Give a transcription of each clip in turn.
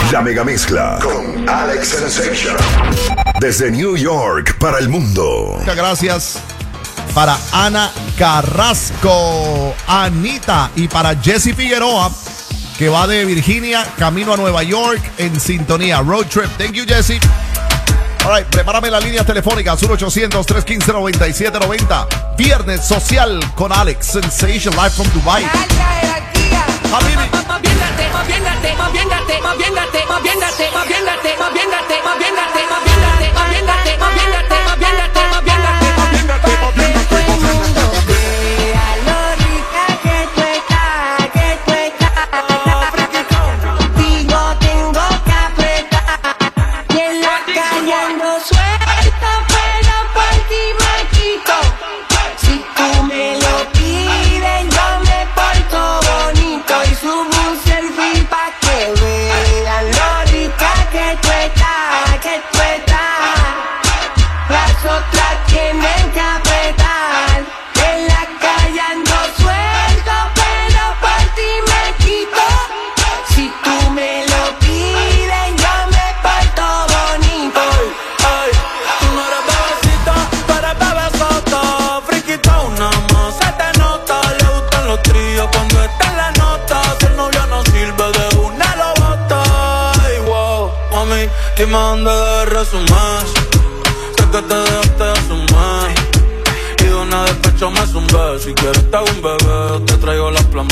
La megamezcla con Alex Sensation. Desde New York para el mundo. Muchas gracias para Ana Carrasco, Anita, y para Jessy Figueroa, que va de Virginia camino a Nueva York en sintonía. Road trip. Thank you, Jessy. All right, prepárame las líneas telefónicas 1-800-315-9790. Viernes social con Alex Sensation, live from Dubai. Dime dónde debes resumir. Sé que te dejaste de asumir y de una despecho me zumbé. Si quieres te hago un bebé, te traigo la plan B.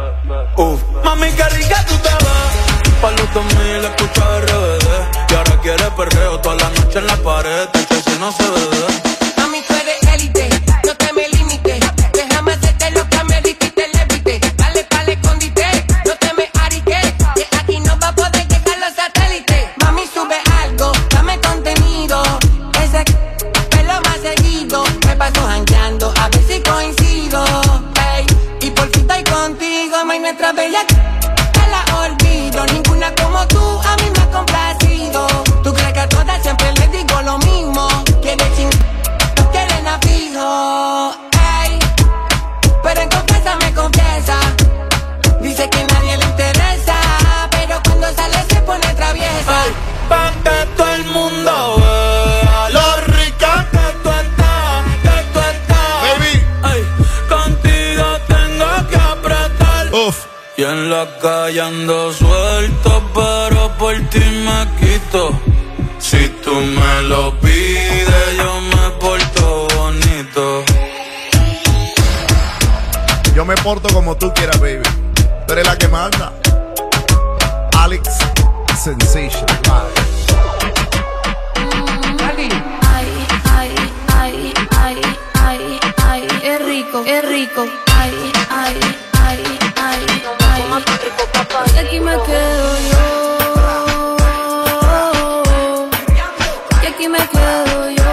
Mami, qué rica tú te ves. Pa' los 2000 escucha RBD. Y ahora quieres perreo toda la noche en la pared. Que si no se ve. Mami, tú eres élite, no te me limites. Déjame hacerte lo que me dijiste, levite. Dale pa'l escondite, no te me ariques. Que aquí no va a poder llegar los satélites. Mami, sube algo, dame contenido. Ese pelo más seguido. Me paso jangueando, a ver si coincido. Ey, y por fin estoy contigo, mami, nuestra bella te la olvido. Ninguna como tú a mí me ha complacido. Tú crees que a todas siempre les digo lo mismo. Quieres no quieren a fijo. Ey, pero en confianza me confiesa. Dice que nadie le interesa, pero cuando sale se pone traviesa. Ay, pa' que todo el mundo vea lo rica que tú estás, Baby. Ay, contigo tengo que apretar. Y en la calle ando suelto, pero por ti me quito. Si tú me lo pides, yo me porto bonito. Yo me porto como tú quieras, baby. Tú eres la que manda. Alex Sensation. Ay, es rico, es rico. Ay. Y aquí me quedo yo. Y aquí me quedo yo.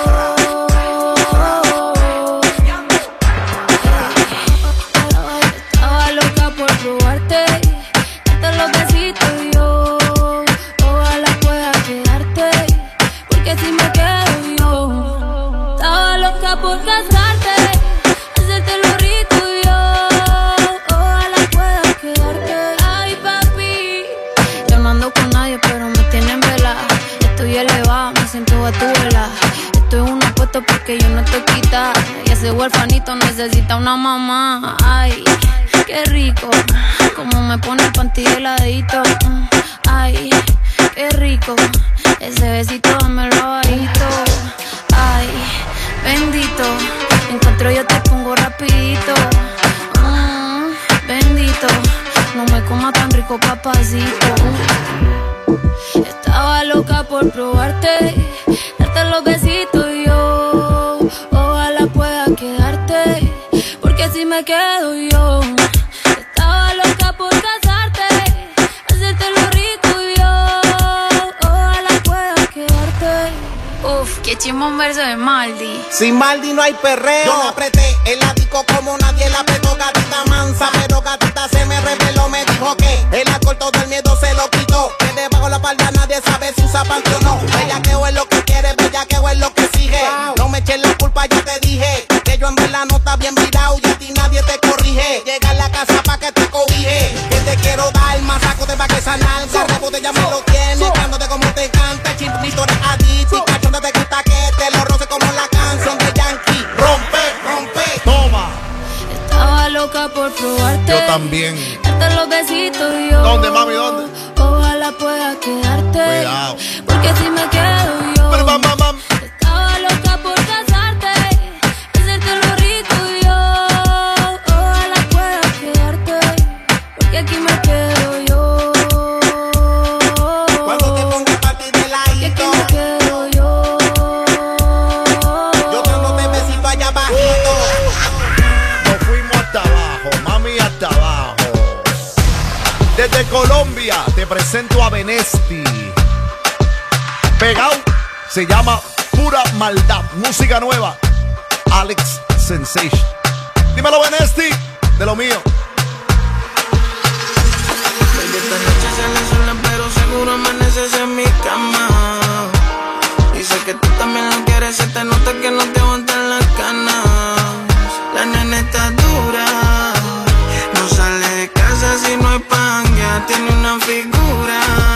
Estaba loca por probarte, darte los besitos yo. Ojalá pueda quedarte, porque si me quedo yo. Estaba loca por casarte, hacerte lo rico yo. Ojalá pueda quedarte. Ay, papi, yo no ando con nadie, pero me tienen velada. Estoy elevada, me siento a tu vela. Estoy en una puesto porque yo no estoy quitada. Y ese huerfanito necesita una mamá. Ay, qué rico, como me pone el panty heladito. Ay, qué rico, ese besito dámelo bajito. Ay, bendito, encuentro yo te pongo rapidito. Bendito, no me coma tan rico, papacito. Estaba loca por probarte, darte los besitos yo. Ojalá pueda quedarte, porque si me quedo yo. Estaba loca por casarte, hacerte lo rico yo. Ojalá pueda quedarte. Qué chimón verso de Maldi. Sin Maldi no hay perreo. Yo la apreté el disco como nadie la apretó. Gatita mansa, pero gatita se me reveló. Me dijo que el alcohol todo el miedo se lo quitó. Que debajo la palda nadie sabe si usa panty o no. Bellaqueo es lo que quiere, bellaqueo es lo que exige. No me eches la culpa, yo te dije que yo en verdad no está bien virado y a ti nadie te corrige. Llega a la casa pa' que te cobije, que te quiero dar más saco de pa' que esa nalga. Rebo de ya me lo tienes. Dándote como te encanta, chimpito de adicto. Cachonda te gusta que te lo roce como la canción de Yankee. Rompe, rompe. Toma. Estaba loca por probarte. Yo también. Darte los besitos y yo. ¿Dónde, mami, dónde? Ojalá pueda quedarte. Cuidado. Porque si me quedo yo. Pero, mam. Estaba loca por casarte. Hacerte lo rico y yo. Ojalá pueda quedarte. Porque aquí me quedo yo. Cuando te pongas pa' ti de Porque aquí ladito, me quedo yo. yo dándote besito allá abajito. Nos fuimos hasta abajo, mami, hasta abajo. Desde Colombia te presento a Benesti. Pegao se llama Pura Maldad. Música nueva. Alex Sensation. Dímelo, Benesti, de lo mío. Baby, esta noche sale sola, pero seguro amaneces en mi cama. Y sé que tú también lo quieres, se te nota que no te aguantan las ganas. La nena está dura, no sale de casa si no hay pan, ya tiene una figura.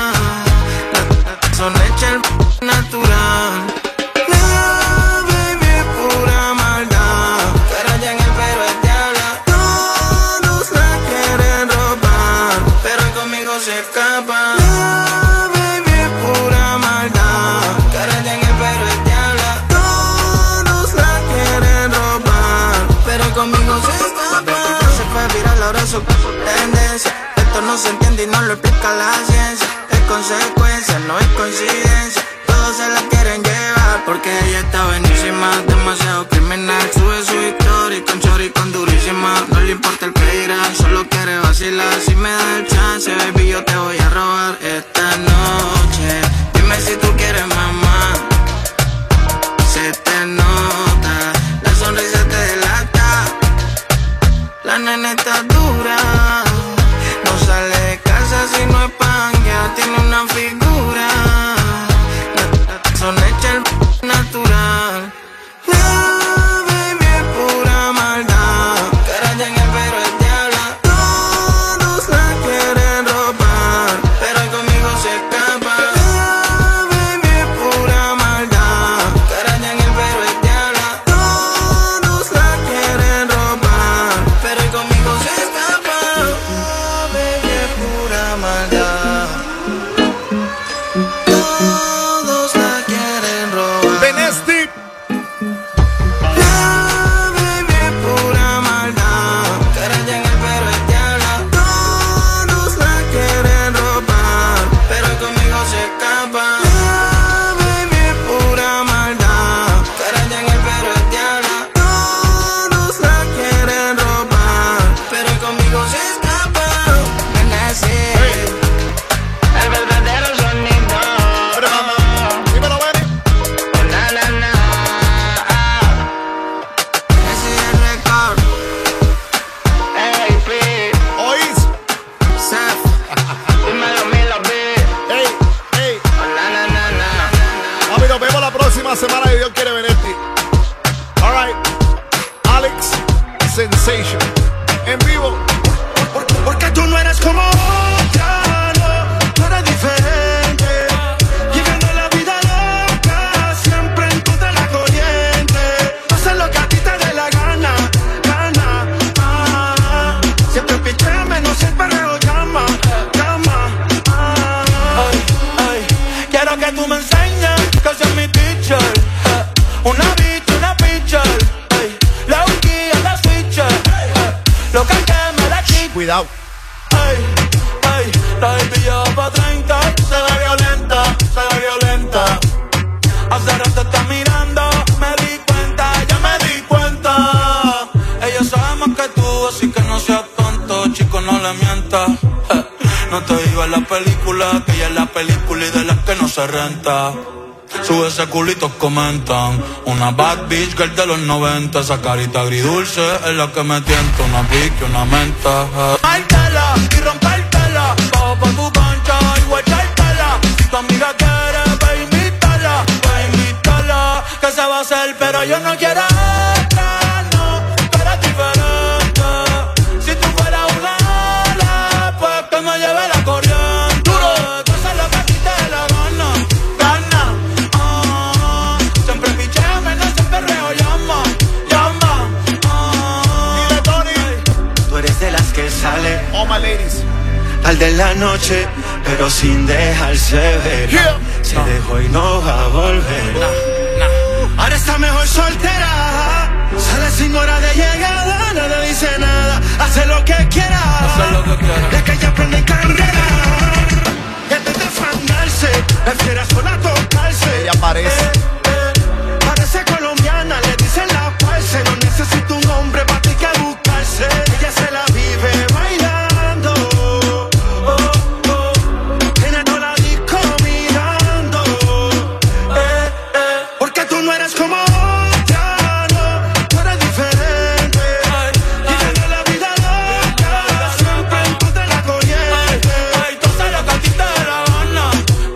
Son hechas el natural. La baby es pura maldad, pero ya en el pelo es diabla. Todos la quieren robar, pero conmigo se escapa. La baby es pura maldad, pero ya en el pelo es diabla. Todos la quieren robar, pero conmigo se escapa. Se fue viral, ahora su tendencia. Esto no se entiende y no lo explica la ciencia. Es consecuencia, no es coincidencia. Todos se la quieren llevar porque ella está buenísima, demasiado criminal. Sube su historia con chori con durísima. No le importa el que dirán, solo quiere vacilar. Si me das el chance, baby, yo te voy a robar esta noche. Dime si tú quieres, mamá. Se te nota, la sonrisa te delata. La nena está dura, no sale de casa si no es pan, ya tiene una figura. Son hechas el natural. La baby es pura maldad, cara ya en el pelo es diabla. Todos la quieren robar, pero conmigo se escapa. La baby es pura maldad, cara ya en el pelo es diabla. Todos la quieren robar, pero conmigo se escapa. La baby es pura maldad. Todos la quieren robar. Benesti. La baby es pura maldad, cara ya en el pelo es diabla. Todos la quieren robar, pero conmigo se escapa. La baby es pura maldad, cara ya en el pelo es diabla. Todos la quieren robar, pero conmigo se escapa. Benesti, el verdadero sonido. Pero, mamá. Dímelo, Benny. Na, na, na. Ese es el récord. Ey, P, Oís. Seth, dímelo, Milo, B. Ey. Na, na, na, na. Mami, nos vemos la próxima semana y Dios quiere Benesti. All right. Alex Sensation. En vivo. Porque tú no eres como otra, no, tú eres diferente. Llegando a la vida loca, siempre en contra de la corriente. Haz lo que a ti te dé la gana. Siempre pichame, no sé el perreo llama. Ay, quiero que tú me enseñes que seas mi teacher. Una pitcher. La guía, la switcher. Lo que me la quita. Cuidado. La baby ya va pa' 30, se ve violenta. Hace rato está mirando, ya me di cuenta. Ella sabe más que tú, así que no seas tonto, chico, no le mientas. No te digas la película, que ella es la película y de las que no se renta. Sube ese culito, comentan. Una bad bitch girl de los 90. Esa carita agridulce es la que me tienta. Una pique, una menta. Mártela y rompértela. Bajo por tu cancha y guachártela. Si tu amiga quiere, ve invítala. Que se va a hacer, pero yo no quiero otra, no. Tú eres diferente. Si tú fueras una ala, pues que me lleve la corriente. Duro, tú se la de la noche, pero sin dejarse ver. Se dejó y no va a volver. Ahora está mejor soltera. Sale sin hora de llegada, nadie dice nada. Hace lo que quiera. De que ella prende carrera. En vez de fandarse, prefiere sola tocarse. Ella parece. Parece colombiana, le dicen la parce. No necesita un hombre para ti que buscarse. Ella se la vive bailando. Tiene toda la disco mirando. Porque tú no eres como otra, no. Tú eres diferente. Viviendo la vida loca, siempre en contra de la corriente. Tú sabes lo que a ti te da la gana.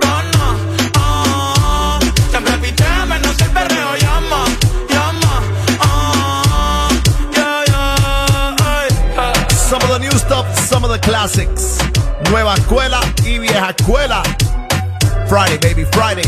Siempre pitea, menos el perreo llama. Some of the new stuff, some of the classics. Nueva escuela y vieja escuela. Friday, baby, Friday.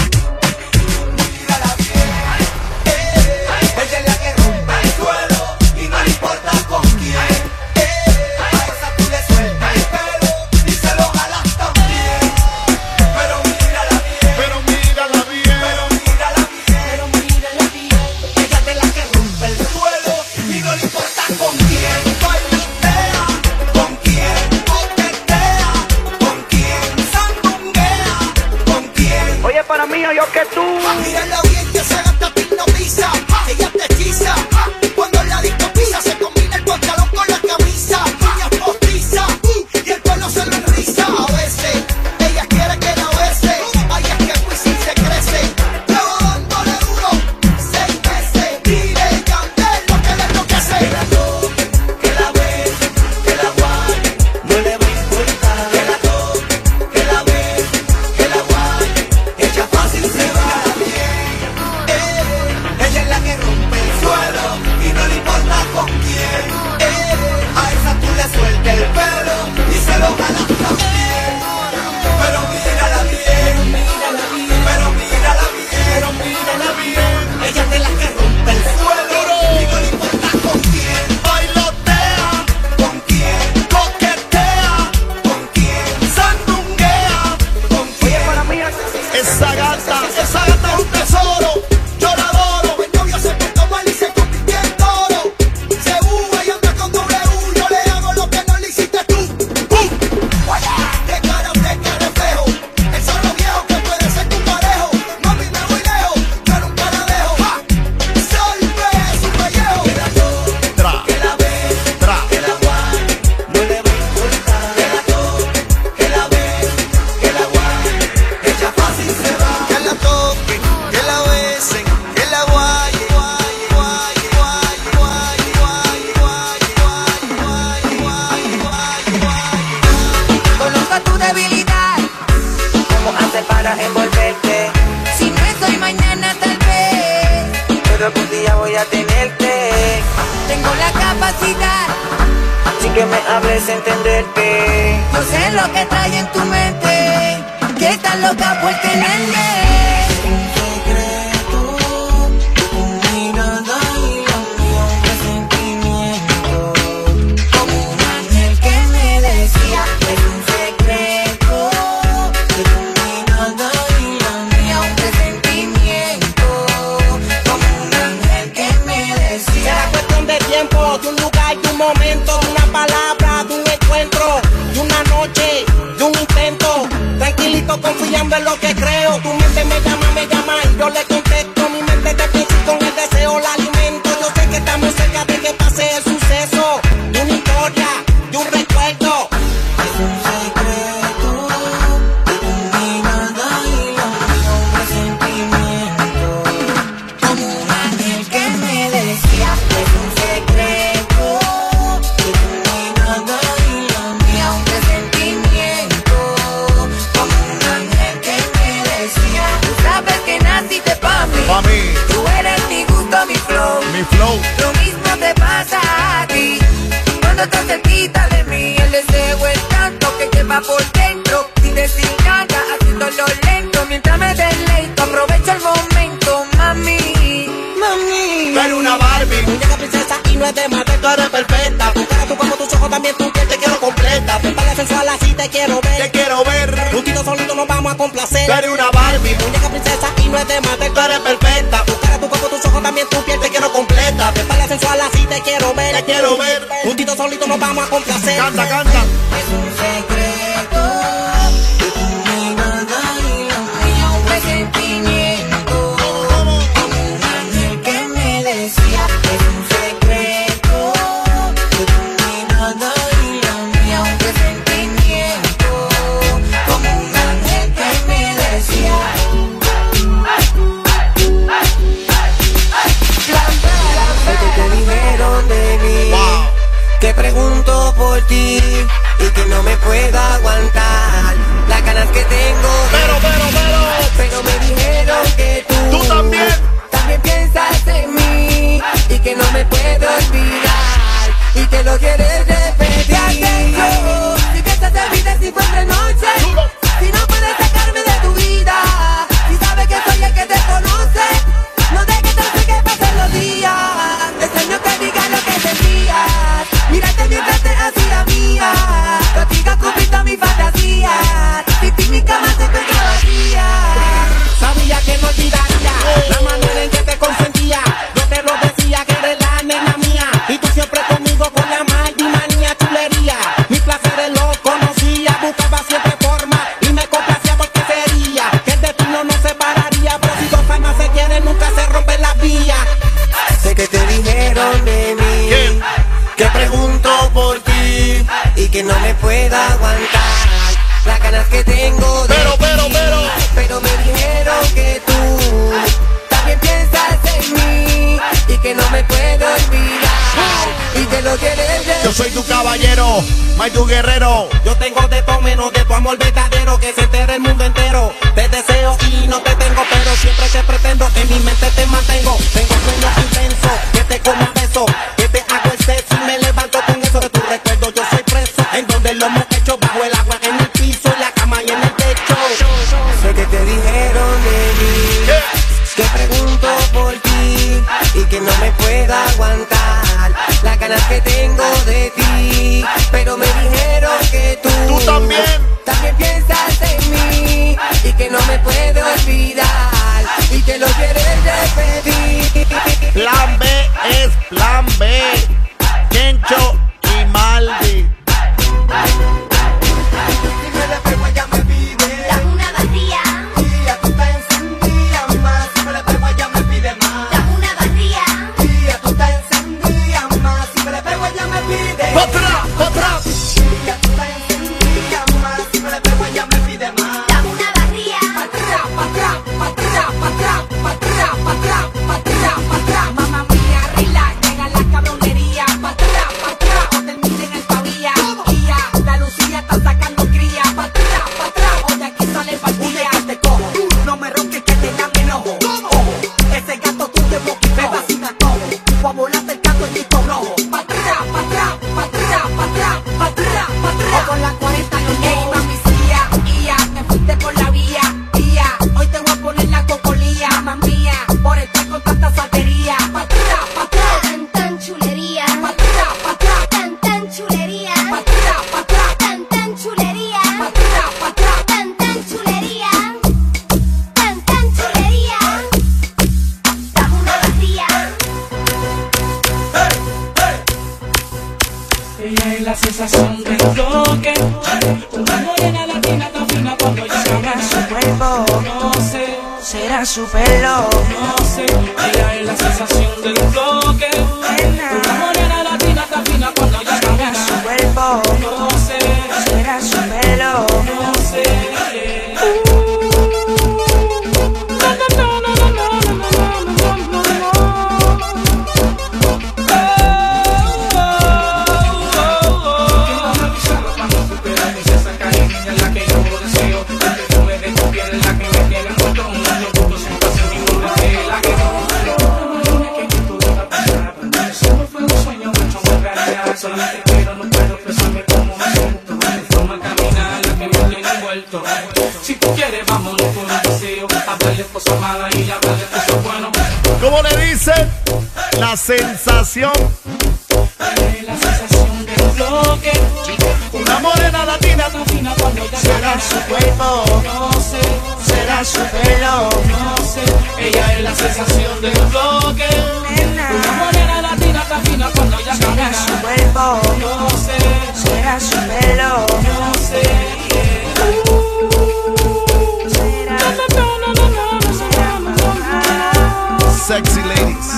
Ella es la que rompe el suelo y no le importa con quién. A esa tú le sueltas el pelo y se lo jalas también. Pero mírala bien, Pero mírala bien. pero mírala bien, pero mírala bien. Ella es de la que rompe el suelo y no le importa con quién. Bailotea, con quién, coquetea, con quién, sandunguea, con quién. Oye, para mí, yo que tú. Mírala bien que se gasta pisa. Ella te hechiza. Cuando la disco pisa, se combina el pantalón con la camisa. Ella es postiza y el pelo se lo enriza. A veces ella quiere que la bese. Ay, es que Wisin se crece. Luego dándole duro 6 veces. Dile Yandel lo que le enloquece. Que la toque, que la bese, que la guaye, no le va a importar. Que la toque, que la bese, que la guaye, ella fácil se va bien. Ella es la que rompe el suelo y no le importa con quién. A esa tú le sueltas el pelo y se lo jalas también. Pero mírala bien, pero mírala bien, pero mírala bien. Ella es de la que rompe el suelo y no le importa con quién. Bailotea, con quién, coquetea, con quién, sandunguea, con quién. Para mí, Esa gata es un tesoro. Yo la adoro. El novio se portó mal y se convirtió en toro. Se uva y anda con W. Yo le hago lo que no le hiciste tú. De cara a usted que reflejo. El solo viejo que puede ser tu parejo. Mami, me voy lejos, yo nunca la dejo. Salve su pellejo. Que la toque, Tra, que la bese, tra. que la guaye, no le va a importar. Que la toque, que la bese, que la guaye, ella fácil se va. Que la toque, que la besen, que la guaye, guaye, guaye, guaye, guaye, guaye, guaye, guaye, guaye, guaye, guaye. Conozco tu debilidad. ¿cómo hace para envolverte? Si no estoy mañana tal vez. Pero algún día voy a tenerte. Tengo la capacidad. Así que me hables entenderte. Yo sé lo que trae en tu mente. Que estás loca por tenerme. Como un ángel que me decía, es un secreto que tu mirada y la mía, un presentimiento. Como un ángel que me decía. Será cuestión de tiempo, de un lugar, de un momento, de una palabra, de un encuentro, de una noche, de un intento. Tranquilito, confiando en lo que creo. Tu mente me llama y yo le contesto. Mi mente te piensa y con el deseo la alimento. Yo sé que estamos cerca de que pase el suceso, de una historia, de un recuerdo. Es un secreto de tu mirada y la mía, un presentimiento. Como un ángel que me decía, es un secreto de tu mirada y la mía, un presentimiento. Como un ángel que me decía, tú sabes que naciste pa' mí. Tú eres mi gusto, mi flow. Mi flow. Lo mismo te pasa a ti. Cuando estás cerquita de mí, el deseo es tanto que lleva por dentro. Sin decir nada, haciéndolo lento. Mientras me deleito, aprovecho el momento, mami. Mami. Tú eres una Barbie, muñeca princesa y no es de más, tú eres perfecta. Tu cara, tu cuerpo, tus ojos también, tu piel te quiero completa. Ven para la sensual así te quiero ver. Te quiero ver. Juntito solito nos vamos a complacer. Tú eres una Barbie. Muñeca princesa y no es de matar. Tú eres perfecta. Tu cara, tu cuerpo, tus ojos, también tu piel te quiero completa. De espalda sensual así te quiero ver. Te quiero ver. Juntito solito nos vamos a complacer. Canta, canta. Es un secreto. Y tú me mandas y lo mío un presentimiento. Como un ángel que me decía. Es un secreto. Y tú me mandas y lo mío un presentimiento. Como un ángel que me decía. Que te dijeron de mí. Wow. Que pregunto por ti y que no me puedo aguantar las ganas que tengo. Pero me dijeron que tú también piensas en mí y que no me puedo olvidar y que lo quieres repetir. Si piensas en mí de 5 entre noche, si no puedes sacarme de tu vida, si sabes que soy el que te conoce, no dejes que pasen los días. Extraño que digas lo que sentías. Mírate mientras te hacía mía. Contigo cumpliste mi fantasía. Sin ti mi cama se encuentra vacía. Sabía que no olvidaría la manera en que te consentía. Yo te lo decía que eres la nena mía. Y tú siempre conmigo con la manía, chulería. Mis placeres los conocía. Buscaba siempre forma y me complacía porque sería que el destino nos separaría. Pero si dos almas se quieren nunca se rompen las vías. Sé que te dijeron de mí. Que pregunto por ti y que no me puedo aguantar las ganas que tengo de ti. Pero me dijeron que tú también piensas en mí y que no me puedo olvidar y que lo quieres ver. Yo soy tu caballero, Mike tu guerrero. Yo tengo de todo menos de tu amor verdadero, que se entere el mundo entero. Te deseo y no te tengo, pero siempre te pretendo. En mi mente te mantengo. Tengo sueños intensos, que te como un beso, que te hago el sexo y me levanto con eso de tu recuerdo. Yo soy preso, en donde lo hemos hecho, bajo el agua, en el piso, en la cama y en el techo. Sé que te dijeron de mí, que pregunto por ti y que no me puedo aguantar las ganas que tengo de ti. Pero me dijeron que tú también piensas en mí y que no me puedo olvidar y que lo quieres repetir. Plan B es plan B. Kencho y Maldi. Si me le pego ella me pide. Dame una barría, Y a tú te encendías más. Si me le pego ella me pide más. dame una barría, Y a tú te encendías más. Si me le pego ella me pide. ¡Otra! Y a tú te encendías más. Si me le pego ella me pide más. dame una barría. Mamá mía, relax, llega la cabronería. Pa' atrás, o terminen el pavía. Y ya, la Lucía está sacando cría. Pa' atrás, o de aquí sale partida. Que te cojo, no me ronques que te llame enojo. Ojo, ese gato tuyo me vacina todo. Voy a volarte el gato en disco rojo. Pa' atrás. O con la 40 no ey, mami, ya, me fuiste por la vía. Y ya, hoy te voy a poner la cocolía. Mamá mía, por estar con tanta saltería. Pa' atrás, Tan chulería, pa' atrás. tan chulería, Pa' atrás, tan chulería, pa' atrás. tan chulería, tan chulería. Dame una barría. Ella es la sensación del toque. Una morena latina tan fina cuando llega su cuerpo. No sé, será su pelo. No sé, ella es la sensación del toque. Una morena latina tan fina cuando llega su cuerpo. No sé, será su pelo. No sé. Solamente quiero, no puedo expresarme como me siento. Mi forma de caminar la que me tiene envuelto. Si tú quieres, vámonos por un paseo. Hablarle cosas malas y hablarle cosas buenas. ¿Cómo le dicen? La sensación. La sensación del bloque. Una morena latina Tan fina cuando ella Será camina. su cuerpo, No sé, será su pelo. no sé. Ella es la sensación del bloque. Una morena latina tan fina cuando ella Será camina. su cuerpo, No sé, será su pelo. no sé. Sexy ladies.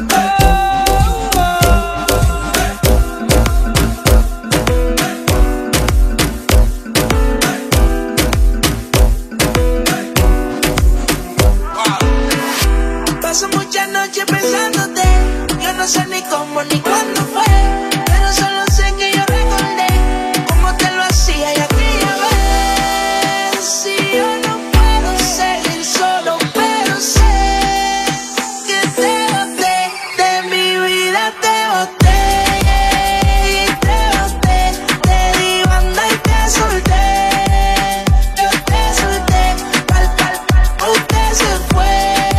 Paso muchas noches pensándote. Yo no sé ni cómo ni cuándo fue, pero solo sé que yo recordé cómo te lo hacía y aquella vez. Si yo no puedo seguir solo, pero sé que te boté, de mi vida te boté. Y te boté, te di banda y te solté. Yo te solté, usted se fue.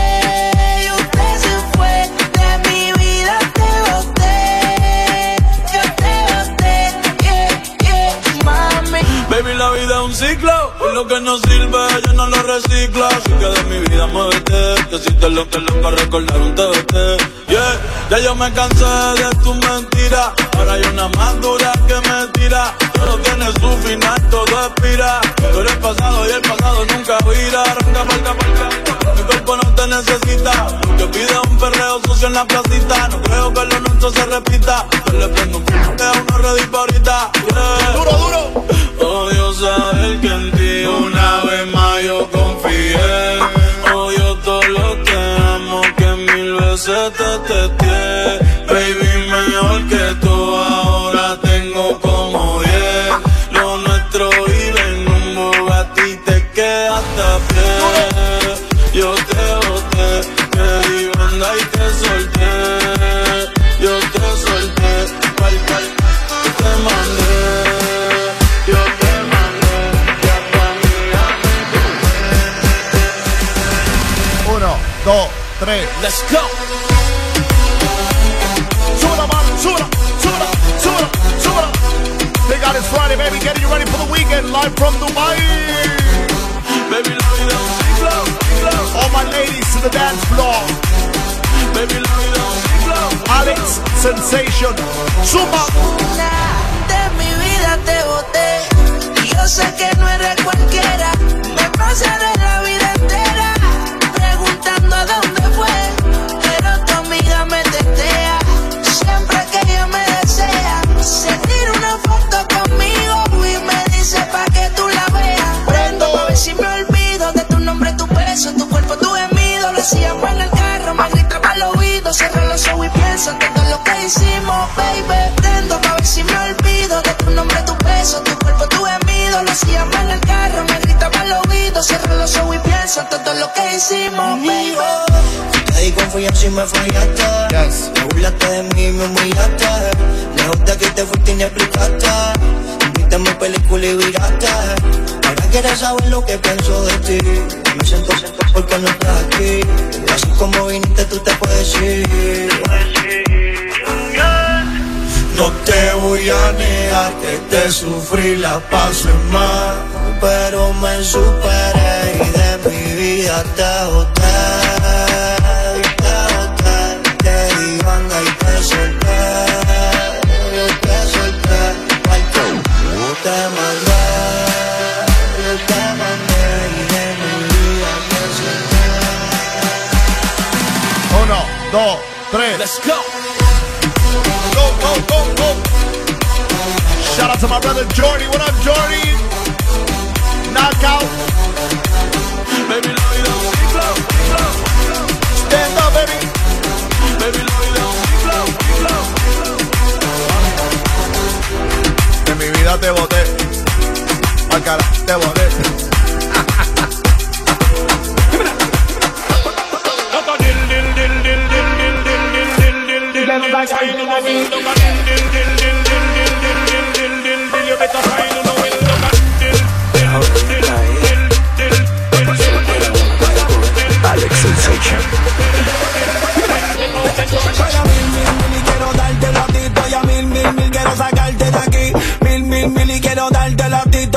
Baby, la vida es un ciclo, y lo que no sirve yo no lo reciclo. Así que de mi vida muévete, que si te lo que loca recordar un TBT. Yeah, ya yo me cansé de tus mentiras, ahora hay una más dura que me tira. Todo tiene su final, todo expira. Tú eres pasado y el pasado nunca vira. Arranca, palca, mi cuerpo no te necesita. Que pide un perreo sucio en la placita. No creo que lo nuestro se repita. Yo le prendo un a uno ready pa' ahorita. Yeah. Duro, duro. Odio saber que en ti una vez más yo confié. Odio todo lo que amo, que mil veces te testé. Baby, mejor que tú ahora tengo como 10. Lo nuestro vive en un Bugatti, te quedaste a pie. Yo te boté, te di banda y te solté. Yo te solté, te mandé. Yo te mandé, ya pa' mí. 1, 2, 3. Let's go. Súbela, man. Súbela, súbela, súbela, súbela. Thank God it's Friday, baby. Getting you ready for the weekend. Live from Dubai. Baby, la vida es un ciclo, ciclo. All my ladies to the dance floor. Baby, la vida es un ciclo. Alex Sensation. Zumba. De mi vida te boté. Y yo sé que no eres cualquiera. Me pasaré la vida entera preguntando a dónde fue, pero tu amiga me testea. Siempre que ella me desea, se tira una foto conmigo y me dice pa' que tú la veas. Prendo pa' ver si me olvido de tu nombre, tu peso, tu cuerpo, tu gemido. Lo hacíamos en el carro, me gritaba al oído. Cierro los ojos y pienso en todo lo que hicimos, baby. Prendo pa' ver si me olvido de tu nombre, tu peso, tu cuerpo, tu gemido. Lo hacíamos en el carro, me gritaba al oído. Cierro los ojos y pienso en todo lo que hicimos, baby. Te di confianza y me fallaste. Yes. Me burlaste de mí y me humillaste. Lejos de aquí te fuiste y ni explicaste. Viste mi película y viraste. Ahora quieres saber lo que pienso de ti. Me siento porque no estás aquí. Así como viniste tú te puedes ir. No te voy a negar que te sufrí, la paso en mal, pero me superé y de mi vida te boté. Te di banda y te solté. Yo te solté, te mandé. Yo te mandé y de mi vida te solté. 1, 2, 3. Let's go. Go, go, go, go. Shout out to my brother Jordy. What up, Jordy? Knockout. Baby, la vida es un ciclo, ciclo. Stand up, baby. Baby, la vida es un ciclo, ciclo. De mi vida te boté. Al cara, te boté.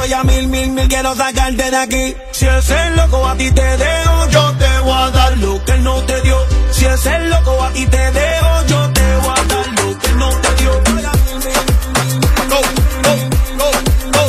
estoy a mil, quiero sacarte de aquí. Si ese loco a ti te dejo, yo te voy a dar lo que él no te dio. Si ese loco a ti te dejo, yo te voy a dar lo que él no te dio. Go, go, go, go.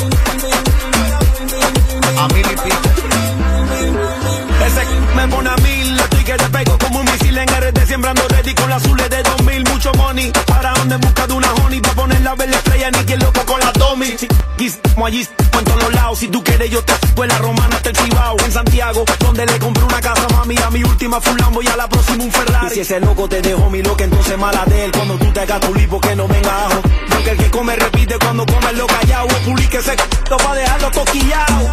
A mil y pico. Ese me pone a 1000, estoy que te pego como un misil en RD, sembrando ready con las azules de 2000, mucho money. Ahora donde busca de una honey, pa' ponerla a ver la estrella, ni quien loco con la Tommy. Como allí, en todos los lados, si tú quieres yo te fue la romana hasta el Cibao. En Santiago, donde le compré una casa, mami, a mi última fue un Lambo y a la próxima un Ferrari. Y si ese loco te dejó mi loca, entonces mala de él, cuando tú te hagas tu lipo que no venga ajo. Porque el que come repite cuando come lo callao, o publique ese c***o pa' dejarlo toquillao.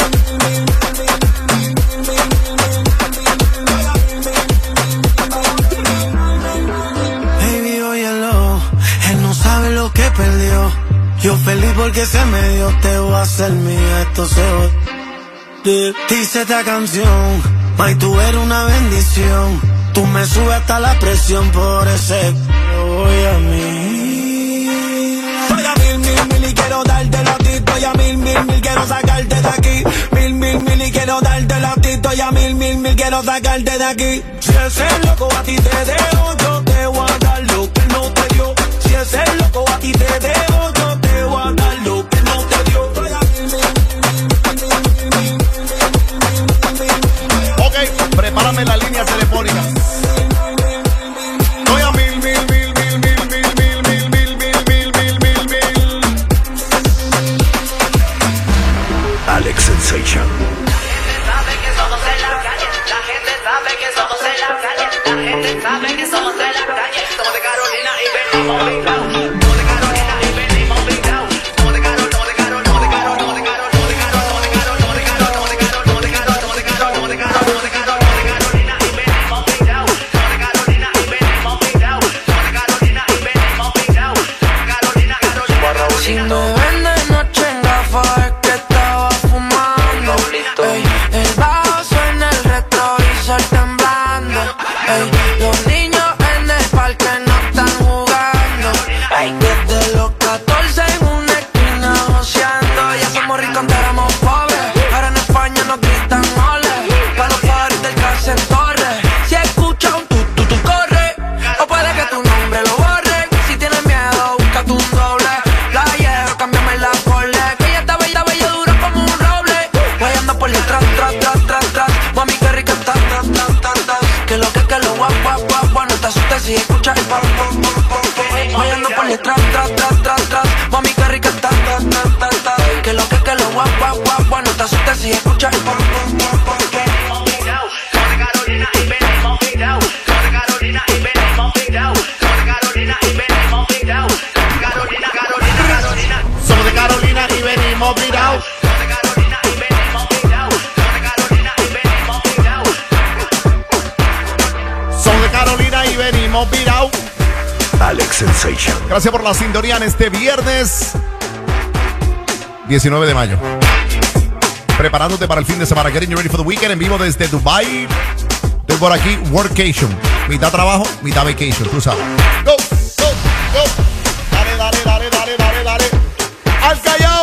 Sabe lo que perdió. Yo feliz porque se me dio. Te voy a hacer mía, esto se va. Dice esta canción, may, tú eres una bendición. Tú me subes hasta la presión por ese voy a mí. Estoy a mil y quiero darte la ti. Estoy a mil, quiero sacarte de aquí. Mil y quiero darte la ti. Estoy a mil, quiero sacarte de aquí. Si ese loco a ti te dejo, yo te voy a dar lo que no te dio. Si ese loco a ti te dejo, yo te voy a dar lo que no te dio. Ok, prepárame la línea telefónica. Estoy a mil. Alex Sensation. Sabe que somos en la calle, la gente sabe que somos en la calle, la gente sabe que somos en la calle, somos de Carolina y venimos brindados, somos de Carolina y venimos brindados, somos de Carolina y venimos brindados, somos de Carolina Si no ven de noche en gafas es que estaba fumando. Ey, el bajo suena el retrovisor temblando. Ey, los niños en el parque no están jugando. Ey, desde los 14 en una esquina joseando. Ya somos ricos, antes éramos pobres. Ahora en España nos gritan ole. Pa' los padres del cárcel en torre. Si escucha un tú corre. O puede que tu nombre lo borre. Si tienes miedo, búscate un doble. Cámbiame la pole, que ella está bella dura como un roble. Guayando por detrás, tras. Mami, qué rica está, que lo guap, no te asustes si escuchas el pam. Guayando por detrás, tras. Mami, qué rica está, que lo guap, no te asustes si escuchas el pam. Carolina y venimos brindados, somos de Carolina y venimos brindados, somos de Carolina y venimos brindados, Carolina. Somos de Carolina y venimos virados. Somos de Carolina y venimos virados. Alex Sensation. Gracias por la sintonía en este viernes 19 de mayo. Preparándote para el fin de semana. Getting you ready for the weekend en vivo desde Dubai. Estoy por aquí, workation. Mitad trabajo, mitad vacation, tú sabes. Go. Dale. Al Callao.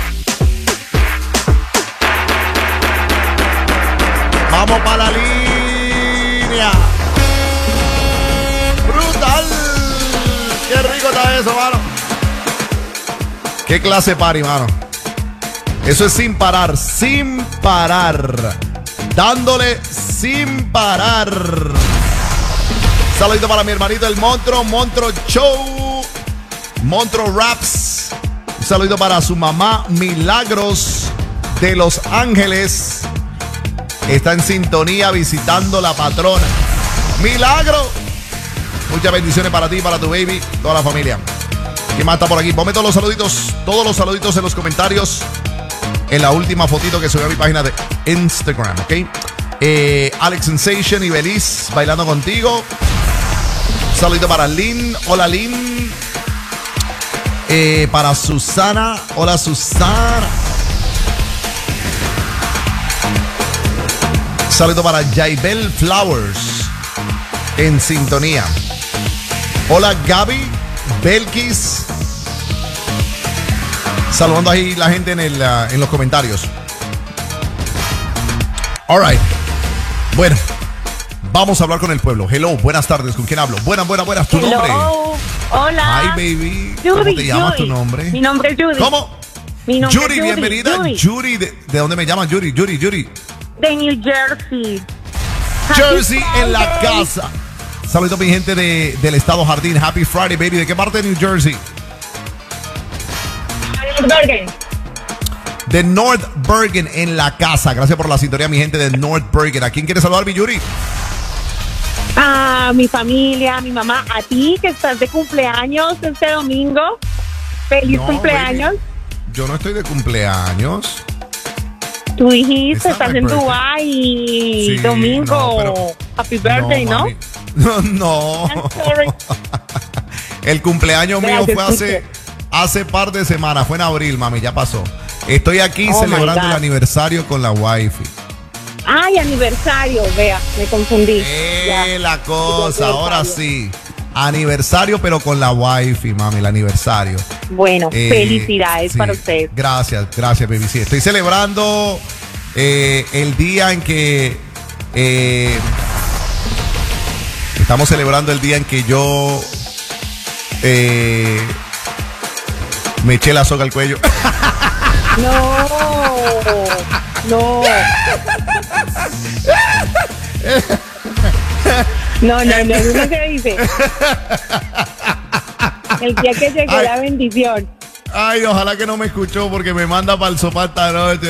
Vamos para la línea. Brutal. Qué rico está eso, mano. Qué clase party, mano. Eso es sin parar. Dándole sin parar. Saludito para mi hermanito el Montro Show. Montro Raps. Un saludito para su mamá Milagros de Los Ángeles. Está en sintonía visitando la patrona. Milagro. Muchas bendiciones para ti, para tu baby, toda la familia. ¿Quién más está por aquí? Ponme todos los saluditos en los comentarios. En la última fotito que subí a mi página de Instagram, ¿ok? Alex Sensation y Beliz bailando contigo. Un saludito para Lynn. Hola, Lynn. Para Susana. Hola, Susana. Saludo para Jaibel Flowers en sintonía. Hola, Gaby, Belkis. Saludando ahí la gente en los comentarios. All right. Bueno, vamos a hablar con el pueblo. Hello, buenas tardes. ¿Con quién hablo? Buenas. ¿Tu Hello. nombre? Hola. Hi, baby. Judy, ¿Cómo te llamas? Judy. ¿Tu nombre? Mi nombre es Judy. ¿Cómo? Mi nombre Judy, es bienvenida. Judy. ¿De dónde me llaman? Judy. De New Jersey. Jersey Happy en la Friday. casa. Saludos a mi gente del estado Jardín. Happy Friday, baby. ¿De qué parte de New Jersey? Bergen. De North Bergen en la casa. Gracias por la sintonía, mi gente de North Bergen. ¿A quién quieres saludar, mi Yuri? A mi familia, a mi mamá, a ti que estás de cumpleaños este domingo. Feliz No, cumpleaños. baby. Yo no estoy de cumpleaños. Tú dijiste, It's not estás my en birthday. Dubái y Sí, domingo. no, pero- Happy birthday, ¿no? mami. No. I'm sorry. El cumpleaños mío Gracias, fue hace par de semanas. Fue en abril, mami, ya pasó. Estoy aquí Oh, my celebrando el God. aniversario con la wifi. Ay, aniversario, vea, me confundí. Ya. La cosa, Aniversario. ahora sí. Aniversario, pero con la wifi, mami, el aniversario. Bueno, felicidades sí. para usted. Gracias, baby. Sí, estoy celebrando el día en que estamos celebrando el día en que yo me eché la soga al cuello. No. No se dice. El día que llegó Ay. la bendición. Ay, ojalá que no me escuchó porque me manda para el sofá esta noche.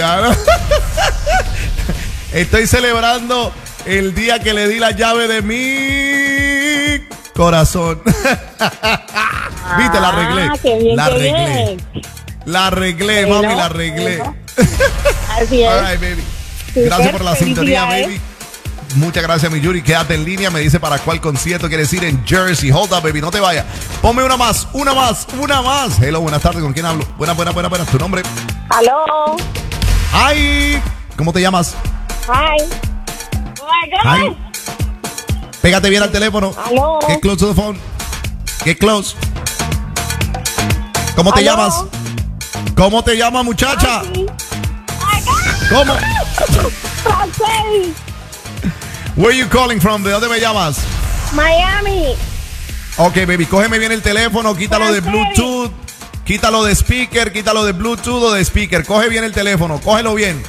Estoy celebrando el día que le di la llave de mi corazón. Viste, la arreglé. Qué bien, la qué arreglé. bien. La arreglé, Bueno, mami, la arreglé. bueno. Así es. All right, baby. Super, Gracias por la sintonía, felicidades. baby. Muchas gracias, mi Yuri. Quédate en línea. Me dice para cuál concierto quieres ir en Jersey. Hold up, baby. No te vayas. Ponme una más. Hello, buenas tardes. ¿Con quién hablo? Buenas. ¿Tu nombre? Aló. Hi. ¿Cómo te llamas? Hi. Oh my God. Hi. Pégate bien al teléfono. Aló. Get close to the phone. Get close. ¿Cómo te Aló. llamas? ¿Cómo te llamas, muchacha? Ay, sí. ¿Cómo? Francés. Where you calling from? ¿De dónde me llamas? Miami. Ok, baby, cógeme bien el teléfono, quítalo de Francés. Bluetooth, quítalo de speaker, quítalo de Bluetooth o de speaker. Coge bien el teléfono, cógelo bien.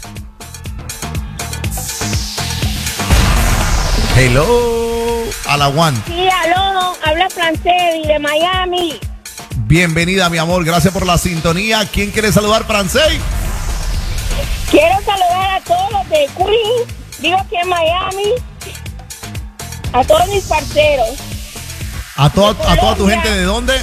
Hello, a la one. Sí, aló. Habla francés de Miami. Bienvenida, mi amor, gracias por la sintonía. ¿Quién quiere saludar, francés? Quiero saludar a todos los de Queens. Vivo aquí en Miami. A todos mis parceros. A toda tu gente, ¿de dónde?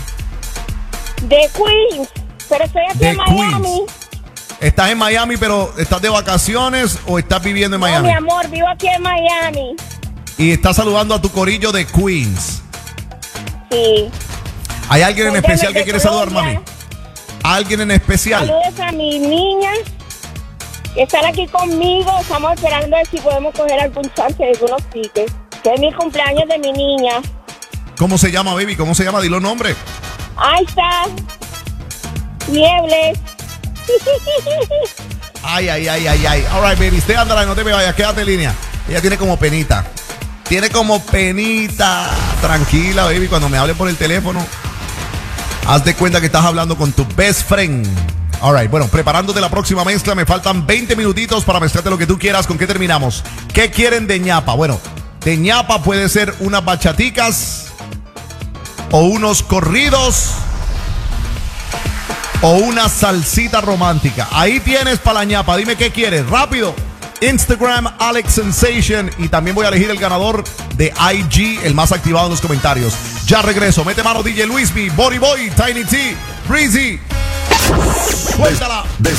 De Queens. Pero estoy aquí De en Miami. Queens. ¿Estás en Miami, pero estás de vacaciones o estás viviendo en No, Miami? mi amor, vivo aquí en Miami. Y estás saludando a tu corillo de Queens. Sí. ¿Hay alguien en Soy especial de que quiere saludar, Colombia. mami? ¿Alguien en especial? Saludos a mis niñas que están aquí conmigo. Estamos esperando a ver si podemos coger algún chance de algunos tickets. Que es mi cumpleaños de mi niña. ¿Cómo se llama, baby? ¿Cómo se llama? Dilo nombre. Ahí está. Niebles. Ay. All right, baby. Stay on the line, no te me vayas. Quédate en línea. Ella tiene como penita. Tranquila, baby. Cuando me hable por el teléfono, haz de cuenta que estás hablando con tu best friend. All right, bueno, preparándote la próxima mezcla. Me faltan 20 minutitos para mezclarte lo que tú quieras. ¿Con qué terminamos? ¿Qué quieren de ñapa? Bueno, de ñapa puede ser unas bachaticas o unos corridos o una salsita romántica. Ahí tienes para la ñapa. Dime qué quieres. Rápido. Instagram, Alex Sensation. Y también voy a elegir el ganador de IG, el más activado en los comentarios. Ya regreso. Mete mano DJ Luismi, Body Boy, Tiny T, Breezy. Suéltala.